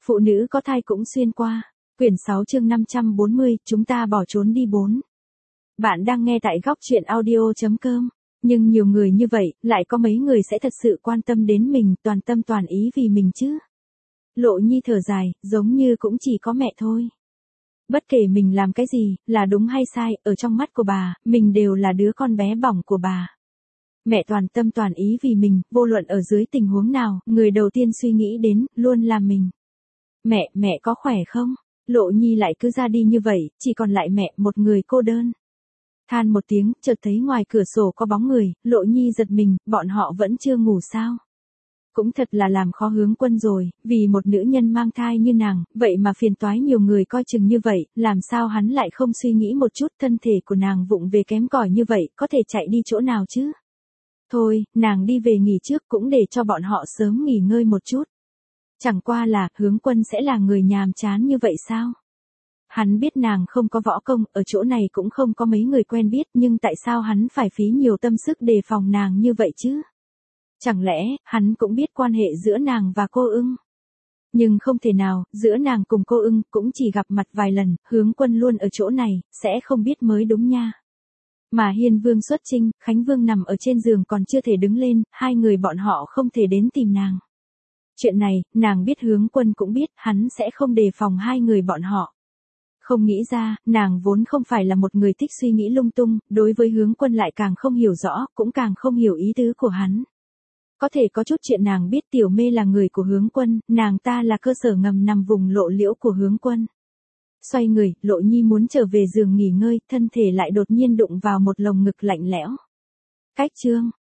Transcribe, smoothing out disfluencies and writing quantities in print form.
Phụ nữ có thai cũng xuyên qua. Quyển 6 chương 540, chúng ta bỏ trốn đi 4. Bạn đang nghe tại góc truyện audio.com. Nhưng nhiều người như vậy, lại có mấy người sẽ thật sự quan tâm đến mình, toàn tâm toàn ý vì mình chứ? Lộ Nhi thở dài, giống như cũng chỉ có mẹ thôi. Bất kể mình làm cái gì, là đúng hay sai, ở trong mắt của bà, mình đều là đứa con bé bỏng của bà. Mẹ toàn tâm toàn ý vì mình, vô luận ở dưới tình huống nào, người đầu tiên suy nghĩ đến, luôn là mình. Mẹ có khỏe không? Lộ Nhi lại cứ ra đi như vậy, chỉ còn lại mẹ, một người cô đơn. Than một tiếng, chợt thấy ngoài cửa sổ có bóng người, Lộ Nhi giật mình, bọn họ vẫn chưa ngủ sao? Cũng thật là làm khó Hướng Quân rồi, vì một nữ nhân mang thai như nàng, vậy mà phiền toái nhiều người coi chừng như vậy, làm sao hắn lại không suy nghĩ một chút, thân thể của nàng vụng về kém cỏi như vậy, có thể chạy đi chỗ nào chứ? Thôi, nàng đi về nghỉ trước cũng để cho bọn họ sớm nghỉ ngơi một chút. Chẳng qua là, Hướng Quân sẽ là người nhàm chán như vậy sao? Hắn biết nàng không có võ công, ở chỗ này cũng không có mấy người quen biết, nhưng tại sao hắn phải phí nhiều tâm sức đề phòng nàng như vậy chứ? Chẳng lẽ, hắn cũng biết quan hệ giữa nàng và cô ưng? Nhưng không thể nào, giữa nàng cùng cô ưng, cũng chỉ gặp mặt vài lần, Hướng Quân luôn ở chỗ này, sẽ không biết mới đúng nha. Mà Hiên Vương xuất chinh, Khánh Vương nằm ở trên giường còn chưa thể đứng lên, hai người bọn họ không thể đến tìm nàng. Chuyện này, nàng biết Hướng Quân cũng biết, hắn sẽ không đề phòng hai người bọn họ. Không nghĩ ra, nàng vốn không phải là một người thích suy nghĩ lung tung, đối với Hướng Quân lại càng không hiểu rõ, cũng càng không hiểu ý tứ của hắn. Có thể có chút chuyện nàng biết Tiểu Mê là người của Hướng Quân, nàng ta là cơ sở ngầm nằm vùng lộ liễu của Hướng Quân. Xoay người, Lộ Nhi muốn trở về giường nghỉ ngơi, thân thể lại đột nhiên đụng vào một lồng ngực lạnh lẽo. Cách chương,